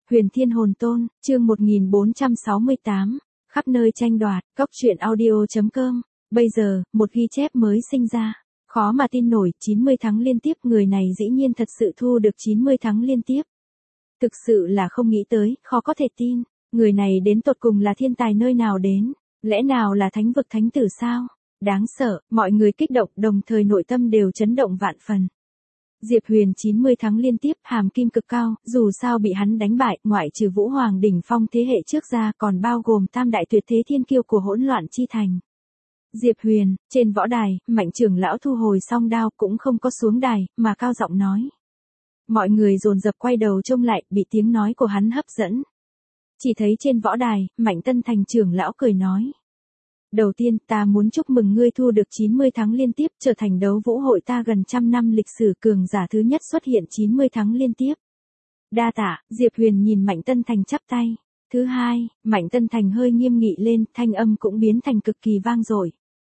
Huyền Thiên Hồn Tôn, chương 1468, khắp nơi tranh đoạt, Cốc Truyện Audio.com. Bây giờ, một ghi chép mới sinh ra. Khó mà tin nổi, 90 tháng liên tiếp, người này dĩ nhiên thật sự thu được 90 tháng liên tiếp. Thực sự là không nghĩ tới, khó có thể tin. Người này đến tột cùng là thiên tài nơi nào đến? Lẽ nào là thánh vực thánh tử sao? Đáng sợ, mọi người kích động, đồng thời nội tâm đều chấn động vạn phần. Diệp Huyền 90 tháng liên tiếp, hàm kim cực cao, dù sao bị hắn đánh bại, ngoại trừ Vũ Hoàng đỉnh phong thế hệ trước ra, còn bao gồm tam đại tuyệt thế thiên kiêu của Hỗn Loạn Chi Thành. Diệp Huyền, trên võ đài, Mạnh trưởng lão thu hồi song đao, cũng không có xuống đài, mà cao giọng nói. Mọi người dồn dập quay đầu trông lại, bị tiếng nói của hắn hấp dẫn. Chỉ thấy trên võ đài, Mạnh Tân Thành trưởng lão cười nói. Đầu tiên, ta muốn chúc mừng ngươi thu được 90 tháng liên tiếp, trở thành đấu vũ hội ta gần trăm năm lịch sử cường giả thứ nhất xuất hiện 90 tháng liên tiếp. Đa tạ, Diệp Huyền nhìn Mạnh Tân Thành chắp tay. Thứ hai, Mạnh Tân Thành hơi nghiêm nghị lên, thanh âm cũng biến thành cực kỳ vang dội.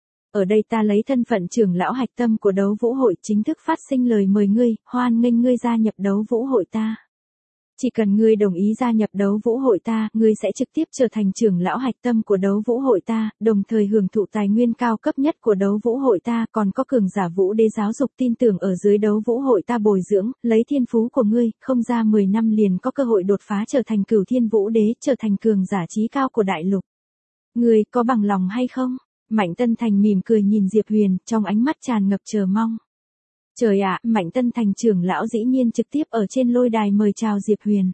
Ở đây ta lấy thân phận trưởng lão hạch tâm của đấu vũ hội chính thức phát sinh lời mời ngươi, hoan nghênh ngươi gia nhập đấu vũ hội ta. Chỉ cần ngươi đồng ý gia nhập đấu vũ hội ta, ngươi sẽ trực tiếp trở thành trưởng lão hạch tâm của đấu vũ hội ta, đồng thời hưởng thụ tài nguyên cao cấp nhất của đấu vũ hội ta, còn có cường giả vũ đế giáo dục tin tưởng ở dưới đấu vũ hội ta bồi dưỡng, lấy thiên phú của ngươi, không ra 10 năm liền có cơ hội đột phá trở thành cửu thiên vũ đế, trở thành cường giả trí cao của đại lục. Ngươi có bằng lòng hay không? Mạnh Tân Thành mỉm cười nhìn Diệp Huyền, trong ánh mắt tràn ngập chờ mong. Trời ạ, Mạnh Tân Thành trưởng lão dĩ nhiên trực tiếp ở trên lôi đài mời chào Diệp Huyền.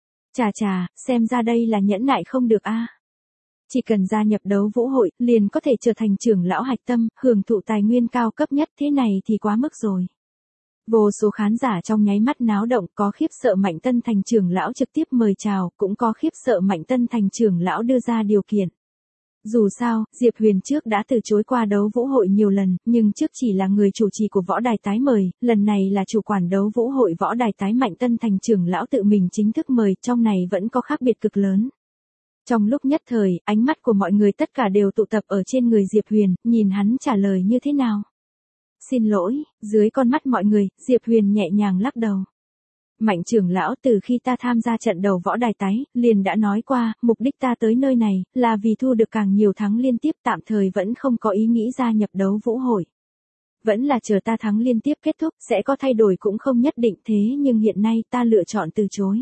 Chà, xem ra đây là nhẫn nại không được a. Chỉ cần gia nhập đấu vũ hội, liền có thể trở thành trưởng lão hạch tâm, hưởng thụ tài nguyên cao cấp nhất, thế này thì quá mức rồi. Vô số khán giả trong nháy mắt náo động, có khiếp sợ Mạnh Tân Thành trưởng lão trực tiếp mời chào, cũng có khiếp sợ Mạnh Tân Thành trưởng lão đưa ra điều kiện. Dù sao, Diệp Huyền trước đã từ chối qua đấu vũ hội nhiều lần, nhưng trước chỉ là người chủ trì của võ đài tái mời, lần này là chủ quản đấu vũ hội võ đài tái Mạnh Tân Thành trưởng lão tự mình chính thức mời, trong này vẫn có khác biệt cực lớn. Trong lúc nhất thời, ánh mắt của mọi người tất cả đều tụ tập ở trên người Diệp Huyền, nhìn hắn trả lời như thế nào. Xin lỗi, dưới con mắt mọi người, Diệp Huyền nhẹ nhàng lắc đầu. Mạnh trưởng lão, từ khi ta tham gia trận đầu võ đài tái, liền đã nói qua, mục đích ta tới nơi này, là vì thu được càng nhiều thắng liên tiếp, tạm thời vẫn không có ý nghĩ gia nhập đấu vũ hội. Vẫn là chờ ta thắng liên tiếp kết thúc, sẽ có thay đổi cũng không nhất định, thế nhưng hiện nay ta lựa chọn từ chối.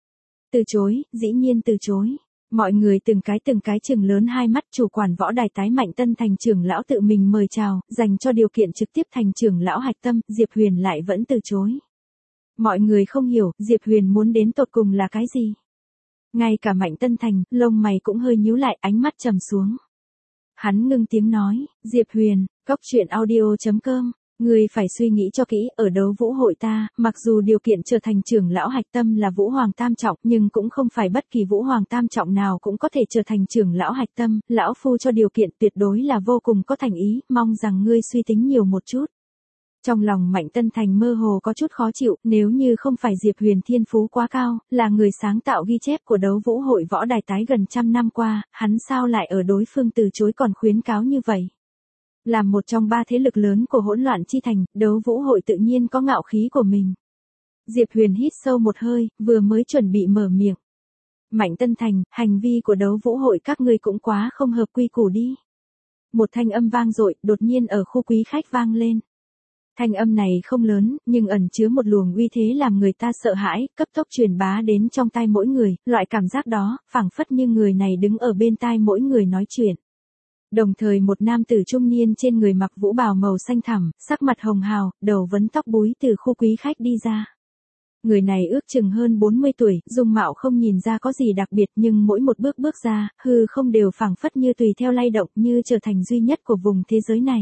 Từ chối, dĩ nhiên từ chối. Mọi người từng cái chừng lớn hai mắt. Chủ quản võ đài tái Mạnh Tân Thành trưởng lão tự mình mời chào, dành cho điều kiện trực tiếp thành trưởng lão hạch tâm, Diệp Huyền lại vẫn từ chối. Mọi người không hiểu, Diệp Huyền muốn đến tột cùng là cái gì? Ngay cả Mạnh Tân Thành, lông mày cũng hơi nhíu lại, ánh mắt trầm xuống. Hắn ngưng tiếng nói, Diệp Huyền, Cốc Truyện Audio.com, ngươi phải suy nghĩ cho kỹ, ở đấu vũ hội ta, mặc dù điều kiện trở thành trưởng lão hạch tâm là Vũ Hoàng Tam Trọng, nhưng cũng không phải bất kỳ Vũ Hoàng Tam Trọng nào cũng có thể trở thành trưởng lão hạch tâm, lão phu cho điều kiện tuyệt đối là vô cùng có thành ý, mong rằng ngươi suy tính nhiều một chút. Trong lòng Mạnh Tân Thành mơ hồ có chút khó chịu, nếu như không phải Diệp Huyền thiên phú quá cao, là người sáng tạo ghi chép của đấu vũ hội võ đài tái gần trăm năm qua, hắn sao lại ở đối phương từ chối còn khuyến cáo như vậy. Làm một trong ba thế lực lớn của Hỗn Loạn Chi Thành, đấu vũ hội tự nhiên có ngạo khí của mình. Diệp Huyền hít sâu một hơi, vừa mới chuẩn bị mở miệng. Mạnh Tân Thành, hành vi của đấu vũ hội các ngươi cũng quá không hợp quy củ đi. Một thanh âm vang dội, đột nhiên ở khu quý khách vang lên. Thanh âm này không lớn, nhưng ẩn chứa một luồng uy thế làm người ta sợ hãi, cấp tốc truyền bá đến trong tai mỗi người, loại cảm giác đó, phảng phất như người này đứng ở bên tai mỗi người nói chuyện. Đồng thời một nam tử trung niên trên người mặc vũ bào màu xanh thẳm, sắc mặt hồng hào, đầu vấn tóc búi từ khu quý khách đi ra. Người này ước chừng hơn 40 tuổi, dung mạo không nhìn ra có gì đặc biệt nhưng mỗi một bước ra, hư không đều phảng phất như tùy theo lay động như trở thành duy nhất của vùng thế giới này.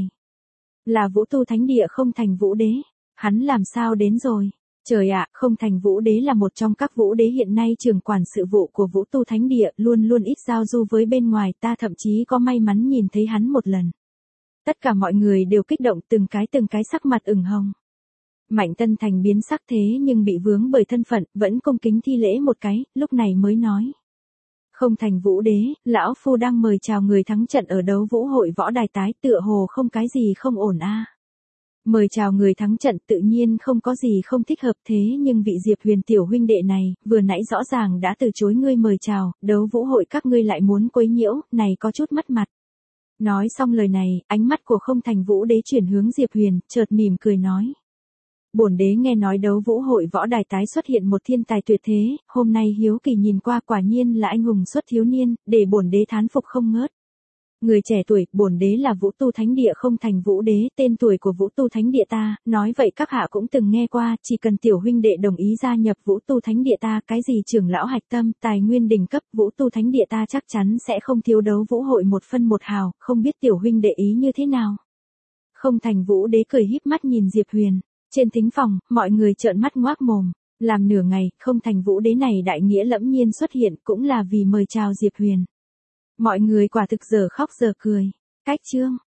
Là Vũ Tu Thánh Địa Không Thành Vũ Đế. Hắn làm sao đến rồi? Trời ạ, Không Thành Vũ Đế là một trong các vũ đế hiện nay trưởng quản sự vụ của Vũ Tu Thánh Địa, luôn luôn ít giao du với bên ngoài, ta thậm chí có may mắn nhìn thấy hắn một lần. Tất cả mọi người đều kích động, từng cái sắc mặt ửng hồng. Mạnh Tân Thành biến sắc thế nhưng bị vướng bởi thân phận, vẫn cung kính thi lễ một cái, lúc này mới nói. Không Thành Vũ Đế, lão phu đang mời chào người thắng trận ở đấu vũ hội võ đài tái, tựa hồ không cái gì không ổn a. Mời chào người thắng trận tự nhiên không có gì không thích hợp, thế nhưng vị Diệp Huyền tiểu huynh đệ này, vừa nãy rõ ràng đã từ chối ngươi mời chào, đấu vũ hội các ngươi lại muốn quấy nhiễu, này có chút mất mặt. Nói xong lời này, ánh mắt của Không Thành Vũ Đế chuyển hướng Diệp Huyền, chợt mỉm cười nói. Bổn đế nghe nói đấu vũ hội võ đài tái xuất hiện một thiên tài tuyệt thế, hôm nay hiếu kỳ nhìn qua quả nhiên là anh hùng xuất thiếu niên, để bổn đế thán phục không ngớt. Người trẻ tuổi, bổn đế là Vũ Tu Thánh Địa Không Thành Vũ Đế, tên tuổi của Vũ Tu Thánh Địa ta, nói vậy các hạ cũng từng nghe qua, chỉ cần tiểu huynh đệ đồng ý gia nhập Vũ Tu Thánh Địa ta, cái gì trưởng lão hạch tâm, tài nguyên đỉnh cấp, Vũ Tu Thánh Địa ta chắc chắn sẽ không thiếu đấu vũ hội một phân một hào, không biết tiểu huynh đệ ý như thế nào. Không Thành Vũ Đế cười híp mắt nhìn Diệp Huyền, trên thính phòng, mọi người trợn mắt ngoác mồm, làm nửa ngày, Không Thành Vũ Đế này đại nghĩa lẫm nhiên xuất hiện cũng là vì mời chào Diệp Huyền. Mọi người quả thực giờ khóc giờ cười. Cách chương